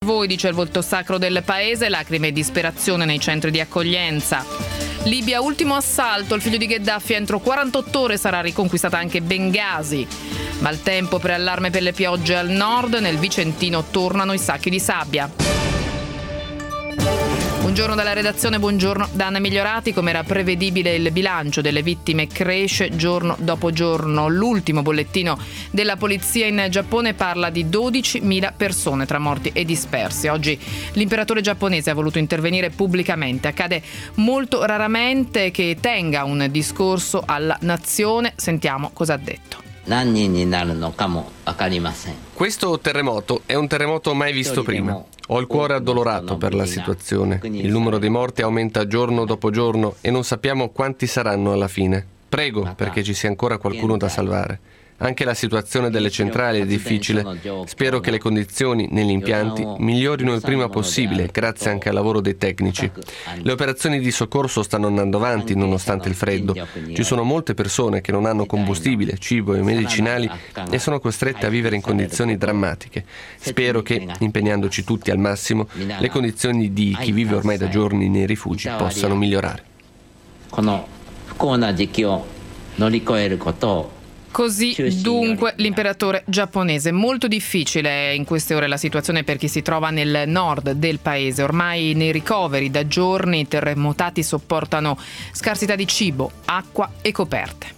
Voi, dice il volto sacro del paese, lacrime e disperazione nei centri di accoglienza. Libia, ultimo assalto, il figlio di Gheddafi, entro 48 ore sarà riconquistata anche Bengasi. Maltempo, preallarme per le piogge al nord, nel Vicentino tornano i sacchi di sabbia. Buongiorno dalla redazione, buongiorno da Anna Migliorati. Come era prevedibile, il bilancio delle vittime cresce giorno dopo giorno. L'ultimo bollettino della polizia in Giappone parla di 12.000 persone tra morti e dispersi. Oggi l'imperatore giapponese ha voluto intervenire pubblicamente. Accade molto raramente che tenga un discorso alla nazione. Sentiamo cosa ha detto. Questo terremoto è un terremoto mai visto prima. Ho il cuore addolorato per la situazione. Il numero dei morti aumenta giorno dopo giorno e non sappiamo quanti saranno alla fine. Prego perché ci sia ancora qualcuno da salvare. Anche la situazione delle centrali è difficile. Spero che le condizioni negli impianti migliorino il prima possibile, grazie anche al lavoro dei tecnici. Le operazioni di soccorso stanno andando avanti nonostante il freddo. Ci sono molte persone che non hanno combustibile, cibo e medicinali e sono costrette a vivere in condizioni drammatiche. Spero che, impegnandoci tutti al massimo, le condizioni di chi vive ormai da giorni nei rifugi possano migliorare. Così dunque l'imperatore giapponese. Molto difficile in queste ore la situazione per chi si trova nel nord del paese. Ormai nei ricoveri da giorni i terremotati sopportano scarsità di cibo, acqua e coperte.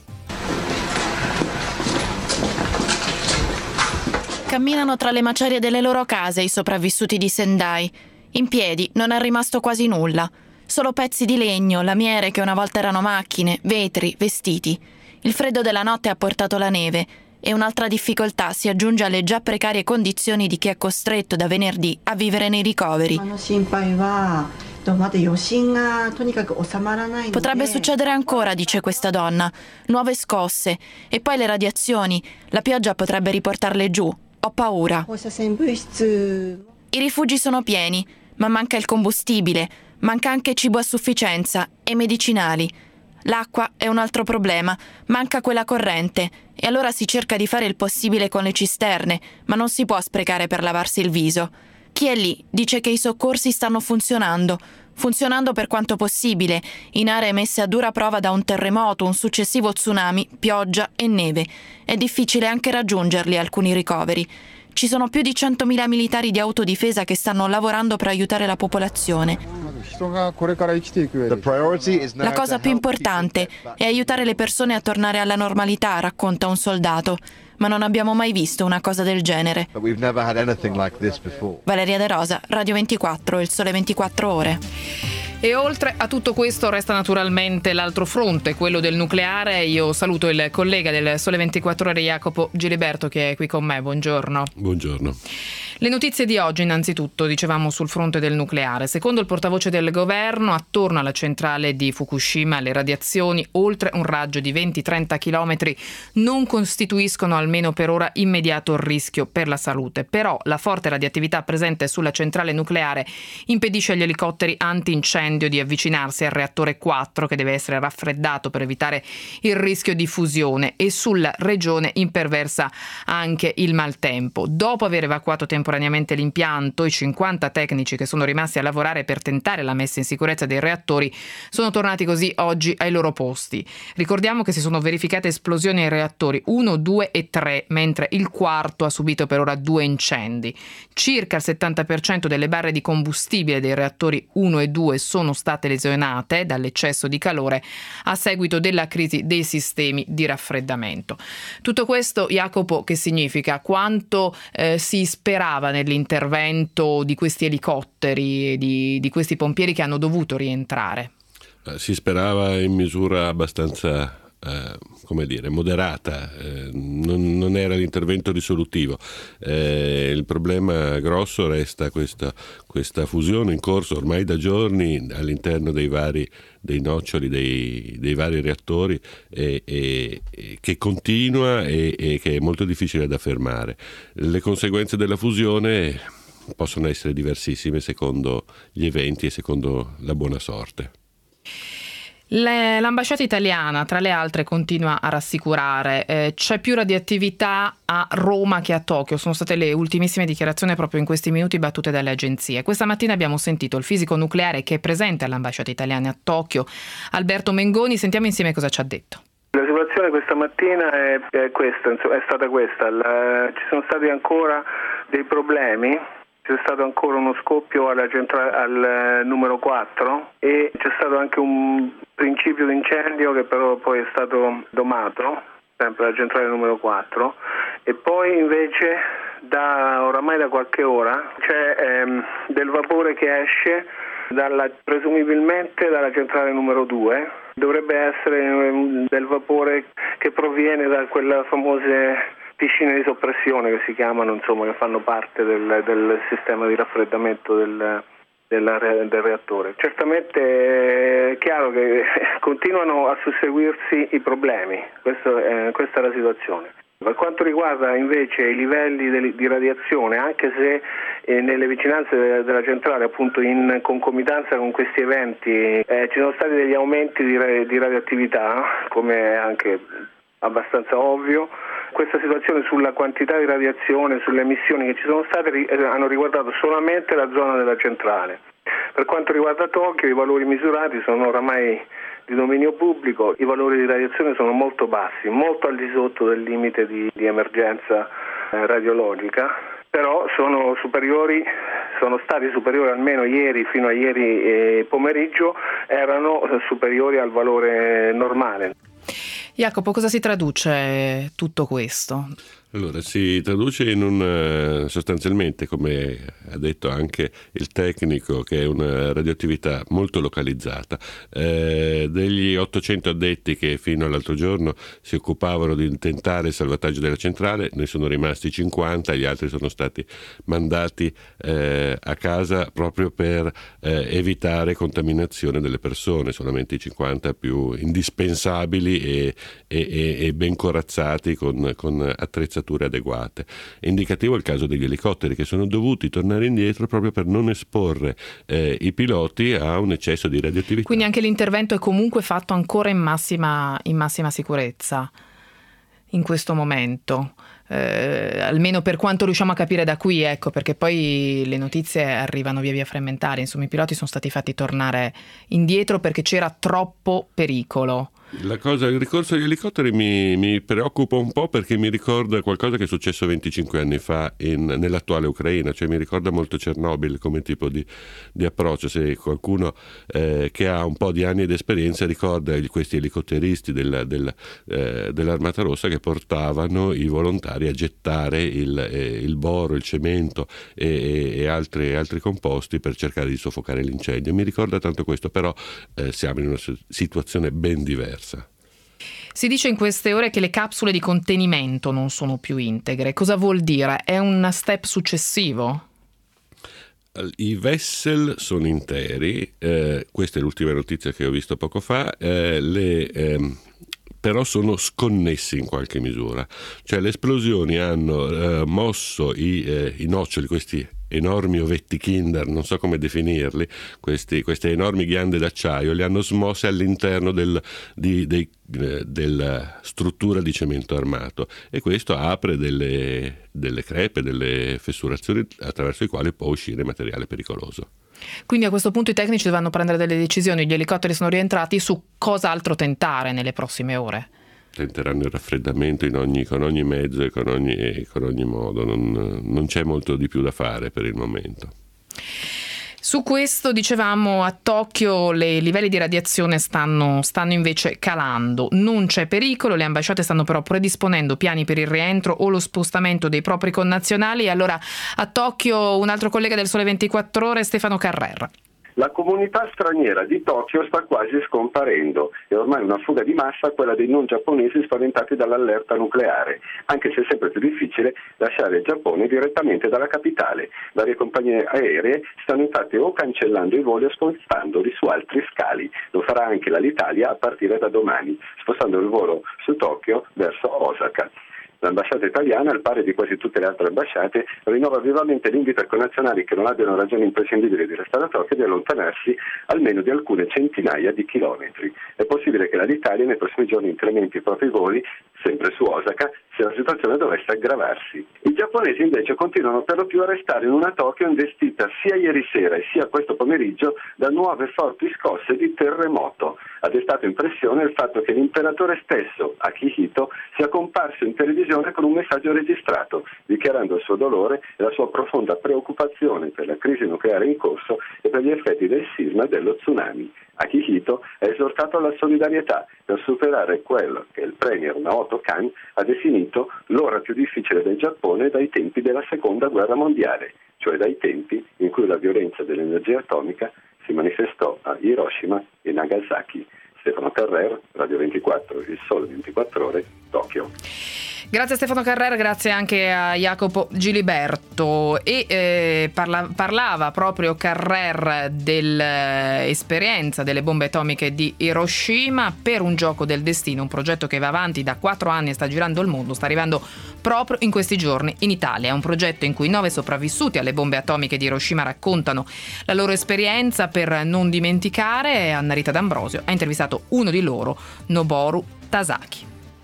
Camminano tra le macerie delle loro case i sopravvissuti di Sendai. In piedi non è rimasto quasi nulla. Solo pezzi di legno, lamiere che una volta erano macchine, vetri, vestiti. Il freddo della notte ha portato la neve e un'altra difficoltà si aggiunge alle già precarie condizioni di chi è costretto da venerdì a vivere nei ricoveri. Potrebbe succedere ancora, dice questa donna. Nuove scosse e poi le radiazioni. La pioggia potrebbe riportarle giù. Ho paura. I rifugi sono pieni, ma manca il combustibile, manca anche cibo a sufficienza e medicinali. L'acqua è un altro problema, manca quella corrente e allora si cerca di fare il possibile con le cisterne, ma non si può sprecare per lavarsi il viso. Chi è lì dice che i soccorsi stanno funzionando per quanto possibile, in aree messe a dura prova da un terremoto, un successivo tsunami, pioggia e neve. È difficile anche raggiungerli alcuni ricoveri. Ci sono più di 100.000 militari di autodifesa che stanno lavorando per aiutare la popolazione. La cosa più importante è aiutare le persone a tornare alla normalità, racconta un soldato. Ma non abbiamo mai visto una cosa del genere. Valeria De Rosa, Radio 24, Il Sole 24 Ore. E oltre a tutto questo resta naturalmente l'altro fronte, quello del nucleare. Io saluto il collega del Sole 24 Ore, Jacopo Giliberto, che è qui con me. Buongiorno. Buongiorno. Le notizie di oggi, innanzitutto, dicevamo sul fronte del nucleare. Secondo il portavoce del governo, attorno alla centrale di Fukushima le radiazioni oltre un raggio di 20-30 chilometri non costituiscono, almeno per ora, immediato rischio per la salute. Però la forte radioattività presente sulla centrale nucleare impedisce agli elicotteri antincendio di avvicinarsi al reattore 4, che deve essere raffreddato per evitare il rischio di fusione, e sulla regione imperversa anche il maltempo. Dopo aver evacuato temporaneamente l'impianto, i 50 tecnici che sono rimasti a lavorare per tentare la messa in sicurezza dei reattori sono tornati così oggi ai loro posti. Ricordiamo che si sono verificate esplosioni ai reattori 1, 2 e 3, mentre il quarto ha subito per ora 2 incendi. Circa il 70% delle barre di combustibile dei reattori 1 e 2 sono state lesionate dall'eccesso di calore a seguito della crisi dei sistemi di raffreddamento. Tutto questo, Jacopo, che significa? Quanto si sperava nell'intervento di questi elicotteri, di questi pompieri che hanno dovuto rientrare? Si sperava in misura abbastanza moderata, non era l'intervento risolutivo. Il problema grosso resta questa fusione in corso ormai da giorni all'interno dei noccioli dei vari reattori e che continua e che è molto difficile da fermare. Le conseguenze della fusione possono essere diversissime secondo gli eventi e secondo la buona sorte. L'ambasciata italiana, tra le altre, continua a rassicurare. C'è più radioattività a Roma che a Tokyo. Sono state le ultimissime dichiarazioni proprio in questi minuti battute dalle agenzie. Questa mattina abbiamo sentito il fisico nucleare che è presente all'ambasciata italiana a Tokyo, Alberto Mengoni. Sentiamo insieme cosa ci ha detto. La situazione questa mattina è stata questa. Ci sono stati ancora dei problemi. C'è stato ancora uno scoppio al numero 4 e c'è stato anche un principio di incendio che però poi è stato domato, sempre alla centrale numero 4, e poi invece oramai da qualche ora c'è del vapore che esce presumibilmente dalla centrale numero 2. Dovrebbe essere del vapore che proviene da quelle famose piscine di soppressione che si chiamano, insomma, che fanno parte del sistema di raffreddamento del reattore. Certamente è chiaro che continuano a susseguirsi i problemi, questa è la situazione. Per quanto riguarda invece i livelli di radiazione, anche se nelle vicinanze della centrale, appunto in concomitanza con questi eventi, ci sono stati degli aumenti di radioattività, come è anche abbastanza ovvio, questa situazione sulla quantità di radiazione, sulle emissioni che ci sono state hanno riguardato solamente la zona della centrale. Per quanto riguarda Tokyo, i valori misurati sono oramai di dominio pubblico, i valori di radiazione sono molto bassi, molto al di sotto del limite di emergenza radiologica, però sono stati superiori almeno ieri, fino a ieri pomeriggio, erano superiori al valore normale. Jacopo, cosa si traduce tutto questo? Allora, si traduce sostanzialmente, come ha detto anche il tecnico, che è una radioattività molto localizzata. Degli 800 addetti che fino all'altro giorno si occupavano di tentare il salvataggio della centrale, ne sono rimasti 50, gli altri sono stati mandati a casa proprio per evitare contaminazione delle persone, solamente i 50 più indispensabili e ben corazzati con attrezzature adeguate. È indicativo il caso degli elicotteri, che sono dovuti tornare indietro proprio per non esporre i piloti a un eccesso di radioattività. Quindi anche l'intervento è comunque fatto ancora in massima sicurezza in questo momento, almeno per quanto riusciamo a capire da qui, ecco, perché poi le notizie arrivano via frammentari. Insomma, i piloti sono stati fatti tornare indietro perché c'era troppo pericolo. Il ricorso agli elicotteri mi preoccupa un po', perché mi ricorda qualcosa che è successo 25 anni fa nell'attuale Ucraina, cioè mi ricorda molto Chernobyl come tipo di approccio. Se qualcuno che ha un po' di anni di esperienza ricorda questi elicotteristi dell'Armata Rossa che portavano i volontari a gettare il boro, il cemento e altri composti per cercare di soffocare l'incendio. Mi ricorda tanto questo, però siamo in una situazione ben diversa. Si dice in queste ore che le capsule di contenimento non sono più integre. Cosa vuol dire? È un step successivo? I vessel sono interi, questa è l'ultima notizia che ho visto poco fa, però sono sconnessi in qualche misura. Cioè le esplosioni hanno mosso i noccioli, questi enormi ovetti Kinder, non so come definirli, queste enormi ghiande d'acciaio, li hanno smosse all'interno della struttura di cemento armato, e questo apre delle crepe, delle fessurazioni attraverso le quali può uscire materiale pericoloso. Quindi a questo punto i tecnici dovranno prendere delle decisioni. Gli elicotteri sono rientrati, su cosa altro tentare nelle prossime ore? Tenteranno il raffreddamento con ogni mezzo e con ogni modo. Non c'è molto di più da fare per il momento. Su questo, dicevamo, a Tokyo i livelli di radiazione stanno invece calando. Non c'è pericolo, le ambasciate stanno però predisponendo piani per il rientro o lo spostamento dei propri connazionali. E allora a Tokyo un altro collega del Sole 24 Ore, Stefano Carrera. La comunità straniera di Tokyo sta quasi scomparendo. È ormai una fuga di massa quella dei non giapponesi spaventati dall'allerta nucleare, anche se è sempre più difficile lasciare il Giappone direttamente dalla capitale. Varie compagnie aeree stanno infatti o cancellando i voli o spostandoli su altri scali. Lo farà anche l'Alitalia a partire da domani, spostando il volo su Tokyo verso Osaka. L'ambasciata italiana, al pari di quasi tutte le altre ambasciate, rinnova vivamente l'invito ai connazionali che non abbiano ragioni imprescindibili di restare a Tokyo di allontanarsi almeno di alcune centinaia di chilometri. È possibile che l'Alitalia nei prossimi giorni incrementi i propri voli, sempre su Osaka, se la situazione dovesse aggravarsi. I giapponesi invece continuano per lo più a restare in una Tokyo investita sia ieri sera e sia questo pomeriggio da nuove forti scosse di terremoto. Ha destato impressione il fatto che l'imperatore stesso, Akihito, sia comparso in televisione con un messaggio registrato, dichiarando il suo dolore e la sua profonda preoccupazione per la crisi nucleare in corso e per gli effetti del sisma e dello tsunami. Akihito ha esortato alla solidarietà per superare quello che il premier Naoto Kan ha definito l'ora più difficile del Giappone dai tempi della Seconda Guerra Mondiale, cioè dai tempi in cui la violenza dell'energia atomica si manifestò a Hiroshima e Nagasaki. Stefano Carrer, Radio 24, Il Sole 24 Ore, Tokyo. Grazie a Stefano Carrer, grazie anche a Jacopo Giliberto. E parlava proprio Carrer dell'esperienza delle bombe atomiche di Hiroshima per Un gioco del destino, un progetto che va avanti da 4 anni e sta girando il mondo, sta arrivando proprio in questi giorni in Italia. È un progetto in cui 9 sopravvissuti alle bombe atomiche di Hiroshima raccontano la loro esperienza per non dimenticare. Anna Rita D'Ambrosio ha intervistato uno di loro, Noboru Tasaki.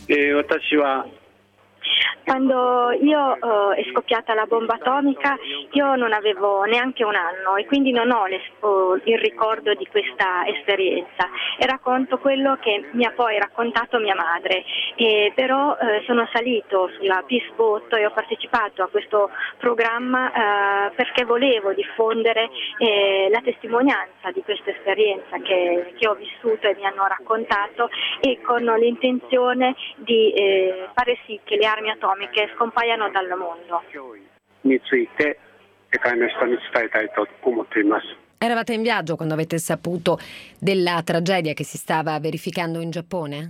Quando è scoppiata la bomba atomica io non avevo neanche un anno e quindi non ho il ricordo di questa esperienza e racconto quello che mi ha poi raccontato mia madre, però sono salito sulla Peace Boat e ho partecipato a questo programma perché volevo diffondere la testimonianza di questa esperienza che ho vissuto e mi hanno raccontato, e con l'intenzione di fare sì che le armi atomiche scompaiano dal mondo. Eravate in viaggio quando avete saputo della tragedia che si stava verificando in Giappone?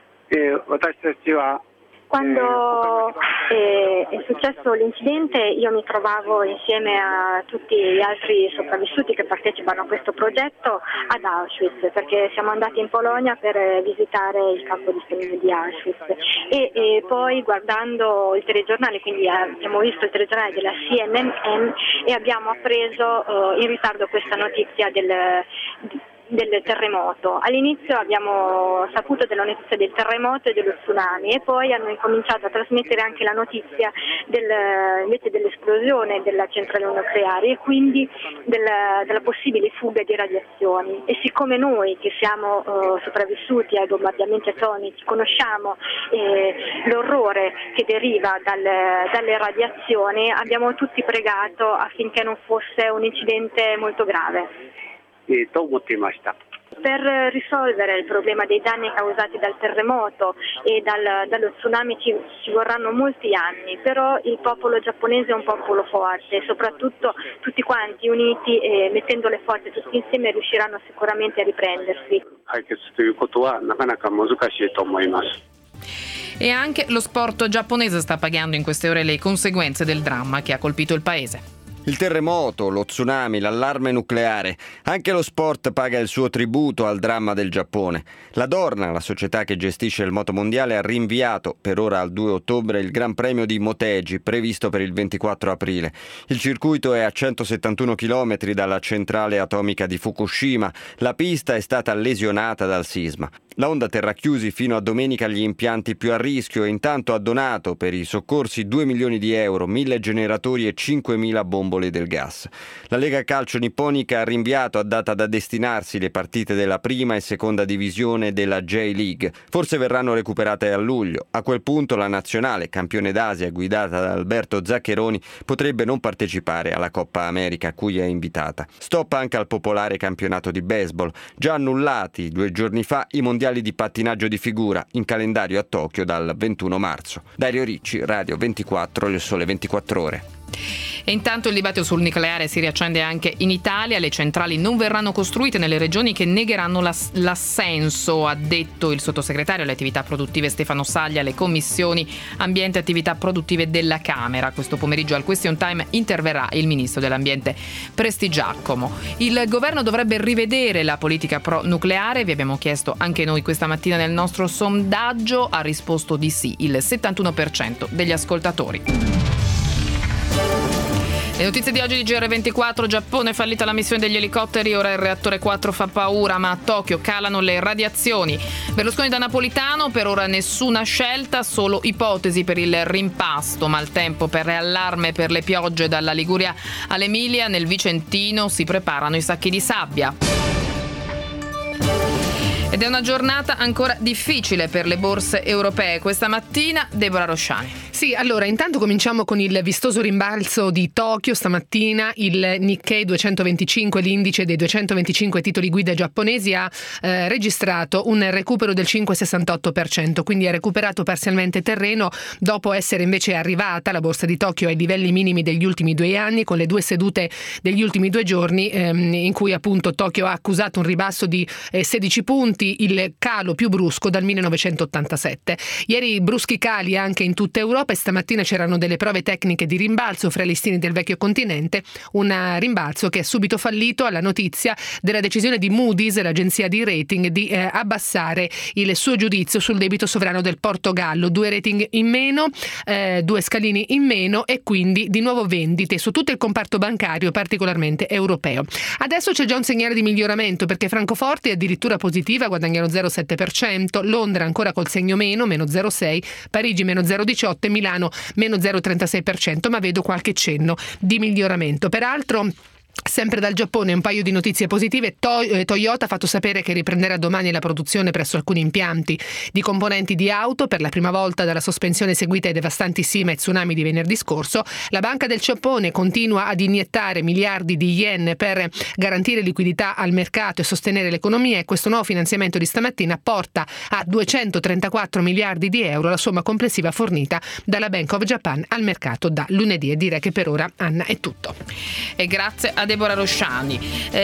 Quando è successo l'incidente io mi trovavo insieme a tutti gli altri sopravvissuti che partecipano a questo progetto ad Auschwitz, perché siamo andati in Polonia per visitare il campo di sterminio di Auschwitz e poi guardando il telegiornale, quindi abbiamo visto il telegiornale della CNN e abbiamo appreso in ritardo questa notizia del terremoto. All'inizio abbiamo saputo della notizia del terremoto e dello tsunami e poi hanno incominciato a trasmettere anche la notizia invece dell'esplosione della centrale nucleare e quindi della possibile fuga di radiazioni. E siccome noi che siamo sopravvissuti ai bombardamenti atomici conosciamo l'orrore che deriva dalle radiazioni, abbiamo tutti pregato affinché non fosse un incidente molto grave. Per risolvere il problema dei danni causati dal terremoto e dallo tsunami ci vorranno molti anni, però il popolo giapponese è un popolo forte e soprattutto tutti quanti uniti e mettendo le forze tutti insieme riusciranno sicuramente a riprendersi. E anche lo sport giapponese sta pagando in queste ore le conseguenze del dramma che ha colpito il paese. Il terremoto, lo tsunami, l'allarme nucleare, anche lo sport paga il suo tributo al dramma del Giappone. La Dorna, la società che gestisce il motomondiale, ha rinviato per ora al 2 ottobre il Gran Premio di Motegi, previsto per il 24 aprile. Il circuito è a 171 km dalla centrale atomica di Fukushima. La pista è stata lesionata dal sisma. La Honda terrà chiusi fino a domenica gli impianti più a rischio e intanto ha donato per i soccorsi 2 milioni di euro, 1.000 generatori e 5.000 bombole del gas. La Lega Calcio Nipponica ha rinviato a data da destinarsi le partite della prima e seconda divisione della J-League. Forse verranno recuperate a luglio. A quel punto la nazionale, campione d'Asia guidata da Alberto Zaccheroni, potrebbe non partecipare alla Coppa America a cui è invitata. Stop anche al popolare campionato di baseball. Già annullati 2 giorni fa i mondiali di pattinaggio di figura in calendario a Tokyo dal 21 marzo. Dario Ricci, Radio 24, Il Sole 24 Ore. E intanto il dibattito sul nucleare si riaccende anche in Italia. Le centrali non verranno costruite nelle regioni che negheranno l'assenso, ha detto il sottosegretario alle attività produttive Stefano Saglia alle commissioni ambiente e attività produttive della Camera. Questo pomeriggio al Question Time interverrà il ministro dell'ambiente Prestigiacomo. Il governo dovrebbe rivedere la politica pro nucleare, vi abbiamo chiesto anche noi questa mattina nel nostro sondaggio, ha risposto di sì il 71% degli ascoltatori. Le notizie di oggi di GR24: Giappone, fallita la missione degli elicotteri, ora il reattore 4 fa paura, ma a Tokyo calano le radiazioni. Berlusconi da Napolitano, per ora nessuna scelta, solo ipotesi per il rimpasto, maltempo per allarme per le piogge dalla Liguria all'Emilia, nel Vicentino si preparano i sacchi di sabbia. Ed è una giornata ancora difficile per le borse europee. Questa mattina Deborah Rosciani. Sì, allora intanto cominciamo con il vistoso rimbalzo di Tokyo. Stamattina il Nikkei 225, l'indice dei 225 titoli guida giapponesi, ha registrato un recupero del 5,68%, quindi ha recuperato parzialmente terreno dopo essere invece arrivata la borsa di Tokyo ai livelli minimi degli ultimi 2 anni, con le 2 sedute degli ultimi 2 giorni in cui appunto Tokyo ha accusato un ribasso di 16 punti, il calo più brusco dal 1987. Ieri bruschi cali anche in tutta Europa e stamattina c'erano delle prove tecniche di rimbalzo fra i listini del vecchio continente, un rimbalzo che è subito fallito alla notizia della decisione di Moody's, l'agenzia di rating, di abbassare il suo giudizio sul debito sovrano del Portogallo. 2 rating in meno, 2 scalini in meno e quindi di nuovo vendite su tutto il comparto bancario, particolarmente europeo. Adesso c'è già un segnale di miglioramento, perché Francoforte è addirittura positiva, guadagnano 0,7%, Londra ancora col segno meno, meno 0,6%, Parigi meno 0,18% e Milano meno 0,36%, ma vedo qualche cenno di miglioramento. Peraltro, sempre dal Giappone un paio di notizie positive. Toyota ha fatto sapere che riprenderà domani la produzione presso alcuni impianti di componenti di auto per la prima volta dalla sospensione seguita ai devastanti sisma e tsunami di venerdì scorso. La Banca del Giappone continua ad iniettare miliardi di yen per garantire liquidità al mercato e sostenere l'economia, e questo nuovo finanziamento di stamattina porta a 234 miliardi di euro la somma complessiva fornita dalla Bank of Japan al mercato da lunedì. E direi che per ora, Anna, è tutto. E grazie a Deborah Rosciani.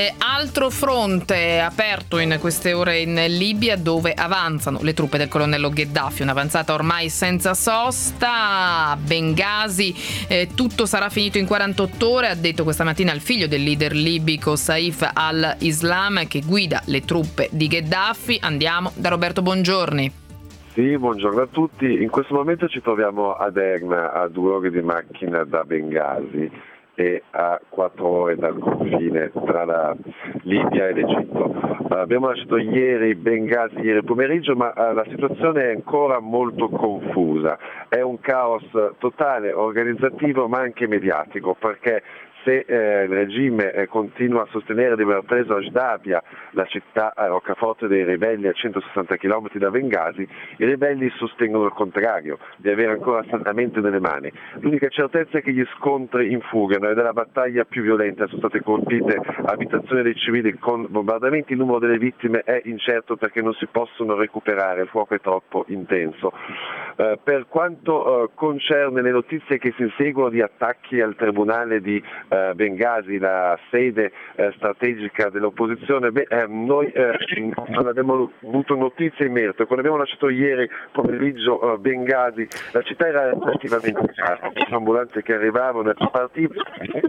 Altro fronte aperto in queste ore in Libia, dove avanzano le truppe del colonnello Gheddafi, un'avanzata ormai senza sosta. A Bengasi tutto sarà finito in 48 ore, ha detto questa mattina il figlio del leader libico Saif al-Islam, che guida le truppe di Gheddafi. Andiamo da Roberto Bongiorni. Sì, buongiorno a tutti. In questo momento ci troviamo a Derna, a 2 ore di macchina da Bengasi e a 4 ore dal confine tra la Libia e l'Egitto. Abbiamo lasciato ieri Bengasi, ieri pomeriggio, ma la situazione è ancora molto confusa. È un caos totale, organizzativo ma anche mediatico, perché se il regime continua a sostenere di aver preso Ashdabia, la città roccaforte dei ribelli a 160 km da Bengasi, i ribelli sostengono il contrario, di avere ancora salvamento nelle mani. L'unica certezza è che gli scontri infugano ed è la battaglia più violenta. Sono state colpite abitazioni dei civili con bombardamenti, il numero delle vittime è incerto perché non si possono recuperare, il fuoco è troppo intenso. Per quanto concerne le notizie che si inseguono di attacchi al tribunale di Bengasi, la sede strategica dell'opposizione, noi non abbiamo avuto notizie in merito. Quando abbiamo lasciato ieri pomeriggio Bengasi, la città era relativamente calma, ambulanze che arrivavano e partivano.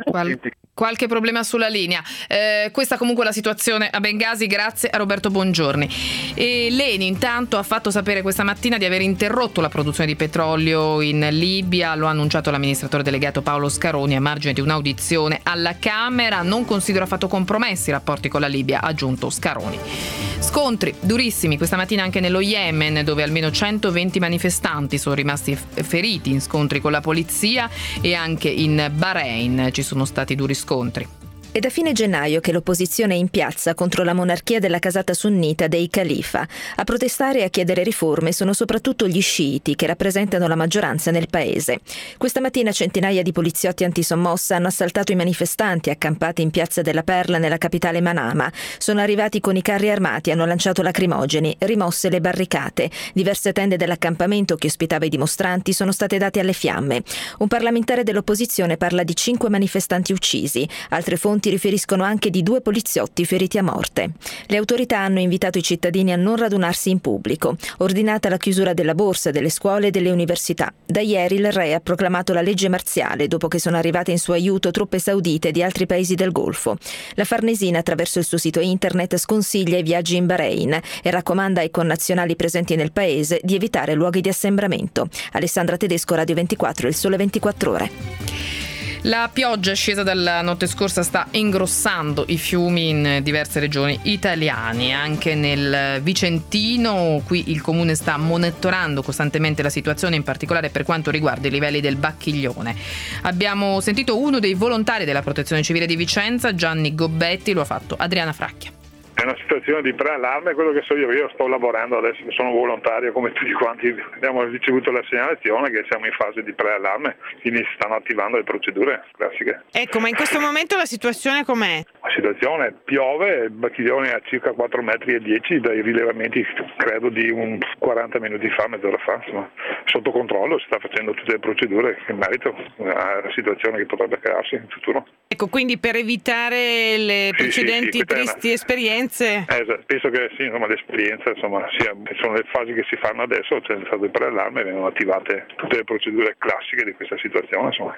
Qualche problema sulla linea. Questa comunque è la situazione a Bengasi, grazie a Roberto Bongiorni. E l'ENI intanto ha fatto sapere questa mattina di aver interrotto la produzione di petrolio in Libia, lo ha annunciato l'amministratore delegato Paolo Scaroni a margine di un'audizione alla Camera. Non considero affatto compromessi i rapporti con la Libia, ha aggiunto Scaroni. Scontri durissimi questa mattina anche nello Yemen, dove almeno 120 manifestanti sono rimasti feriti in scontri con la polizia, e anche in Bahrain ci sono stati duri scontri. È da fine gennaio che l'opposizione è in piazza contro la monarchia della casata sunnita dei Khalifa. A protestare e a chiedere riforme sono soprattutto gli sciiti, che rappresentano la maggioranza nel paese. Questa mattina centinaia di poliziotti antisommossa hanno assaltato i manifestanti accampati in piazza della Perla nella capitale Manama. Sono arrivati con i carri armati, hanno lanciato lacrimogeni, rimosse le barricate. Diverse tende dell'accampamento che ospitava i dimostranti sono state date alle fiamme. Un parlamentare dell'opposizione parla di 5 manifestanti uccisi. Altre fonti riferiscono anche di 2 poliziotti feriti a morte. Le autorità hanno invitato i cittadini a non radunarsi in pubblico. Ordinata la chiusura della borsa, delle scuole e delle università. Da ieri il re ha proclamato la legge marziale dopo che sono arrivate in suo aiuto truppe saudite di altri paesi del Golfo. La Farnesina, attraverso il suo sito internet, sconsiglia i viaggi in Bahrain e raccomanda ai connazionali presenti nel paese di evitare luoghi di assembramento. Alessandra Tedesco, Radio 24, Il Sole 24 Ore. La pioggia scesa dalla notte scorsa sta ingrossando i fiumi in diverse regioni italiane, anche nel Vicentino. Qui il comune sta monitorando costantemente la situazione, in particolare per quanto riguarda i livelli del Bacchiglione. Abbiamo sentito uno dei volontari della Protezione Civile di Vicenza, Gianni Gobbetti, lo ha fatto Adriana Fracchia. È una situazione di preallarme, quello che so io sto lavorando adesso, sono volontario come tutti quanti, abbiamo ricevuto la segnalazione che siamo in fase di preallarme, quindi si stanno attivando le procedure classiche. Ecco, ma in questo momento la situazione com'è? La situazione piove, il Bacchiglione è a circa 4,10 metri dai rilevamenti credo di un 40 minuti fa, mezz'ora fa, insomma, sotto controllo, si sta facendo tutte le procedure in merito alla situazione che potrebbe crearsi in futuro. Ecco, quindi per evitare le precedenti tristi esperienze. Penso che sì, insomma, l'esperienza sono le fasi che si fanno adesso, c'è stato il preallarme e vengono attivate tutte le procedure classiche di questa situazione, insomma.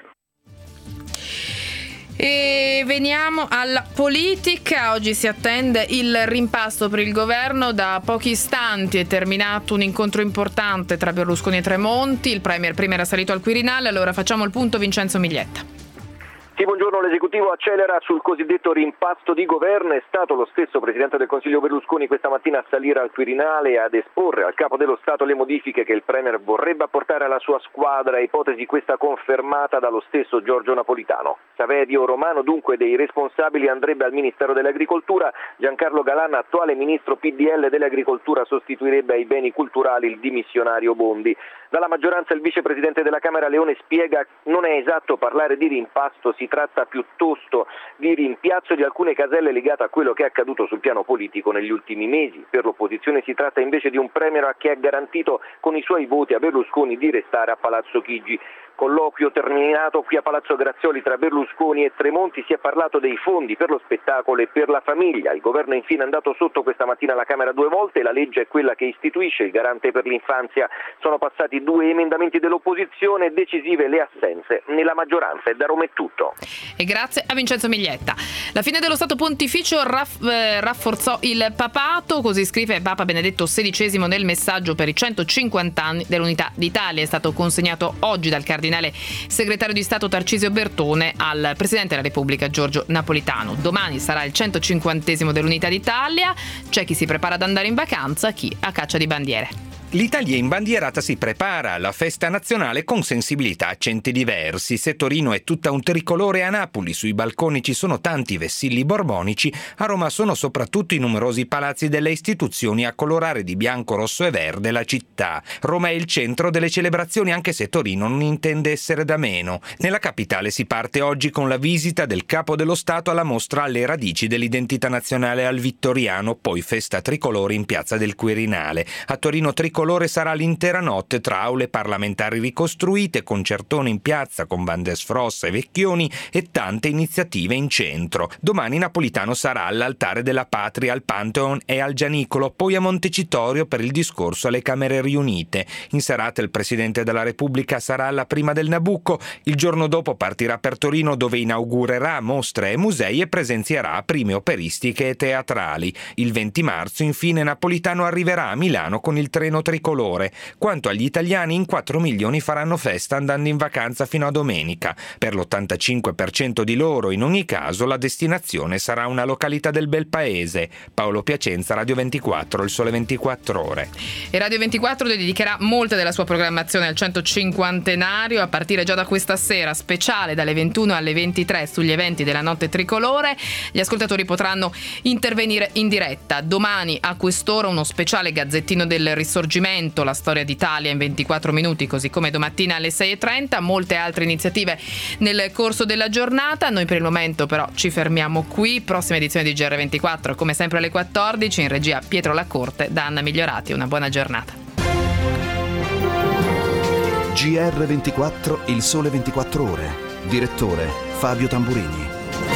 E veniamo alla politica. Oggi si attende il rimpasto per il governo. Da pochi istanti è terminato un incontro importante tra Berlusconi e Tremonti. Il premier prima era salito al Quirinale, allora facciamo il punto. Vincenzo Miglietta. Sì, buongiorno. L'esecutivo accelera sul cosiddetto rimpasto di governo. È stato lo stesso Presidente del Consiglio Berlusconi questa mattina a salire al Quirinale e ad esporre al Capo dello Stato le modifiche che il Premier vorrebbe apportare alla sua squadra, ipotesi questa confermata dallo stesso Giorgio Napolitano. Saverio Romano, dunque, dei responsabili andrebbe al Ministero dell'Agricoltura. Giancarlo Galan, attuale Ministro PDL dell'Agricoltura, sostituirebbe ai beni culturali il dimissionario Bondi. Dalla maggioranza il Vicepresidente della Camera Leone spiega non è esatto parlare di rimpasto, si tratta piuttosto di rimpiazzo di alcune caselle legate a quello che è accaduto sul piano politico negli ultimi mesi. Per l'opposizione si tratta invece di un premier che ha garantito con i suoi voti a Berlusconi di restare a Palazzo Chigi. Colloquio terminato qui a Palazzo Grazioli tra Berlusconi e Tremonti, si è parlato dei fondi per lo spettacolo e per la famiglia. Il governo infine è andato sotto questa mattina alla Camera 2 volte, la legge è quella che istituisce il garante per l'infanzia. Sono passati 2 emendamenti dell'opposizione, decisive le assenze nella maggioranza. E da Roma è tutto. E grazie a Vincenzo Miglietta. La fine dello Stato Pontificio rafforzò il papato, così scrive Papa Benedetto XVI nel messaggio per i 150 anni dell'Unità d'Italia. È stato consegnato oggi dal cardinale segretario di Stato Tarcisio Bertone al Presidente della Repubblica Giorgio Napolitano. Domani sarà il 150° dell'Unità d'Italia. C'è chi si prepara ad andare in vacanza, chi a caccia di bandiere. L'Italia imbandierata si prepara alla festa nazionale con sensibilità, accenti diversi. Se Torino è tutta un tricolore, a Napoli sui balconi ci sono tanti vessilli borbonici, a Roma sono soprattutto i numerosi palazzi delle istituzioni a colorare di bianco, rosso e verde la città. Roma è il centro delle celebrazioni, anche se Torino non intende essere da meno. Nella capitale si parte oggi con la visita del Capo dello Stato alla mostra alle radici dell'identità nazionale al Vittoriano, poi festa tricolore in piazza del Quirinale. A Torino tricolore sarà l'intera notte tra aule parlamentari ricostruite, concertone in piazza con bande sfrossa e vecchioni e tante iniziative in centro. Domani Napolitano sarà all'Altare della Patria, al Pantheon e al Gianicolo, poi a Montecitorio per il discorso alle Camere riunite. In serata il Presidente della Repubblica sarà alla prima del Nabucco, il giorno dopo partirà per Torino dove inaugurerà mostre e musei e presenzierà prime operistiche e teatrali. Il 20 marzo infine Napolitano arriverà a Milano con il treno 3 tricolore. Quanto agli italiani, in 4 milioni faranno festa andando in vacanza fino a domenica. Per l'85% di loro, in ogni caso, la destinazione sarà una località del bel paese. Paolo Piacenza, Radio 24, Il Sole 24 Ore. E Radio 24 dedicherà molte della sua programmazione al 150enario, a partire già da questa sera, speciale dalle 21 alle 23 sugli eventi della Notte Tricolore. Gli ascoltatori potranno intervenire in diretta. Domani a quest'ora uno speciale Gazzettino del Risorgimento, la storia d'Italia in 24 minuti, così come domattina alle 6:30, molte altre iniziative nel corso della giornata. Noi per il momento però ci fermiamo qui. Prossima edizione di GR24 come sempre alle 14, in regia Pietro Lacorte, da Anna Migliorati. Una buona giornata. GR24, Il Sole 24 Ore. Direttore Fabio Tamburini.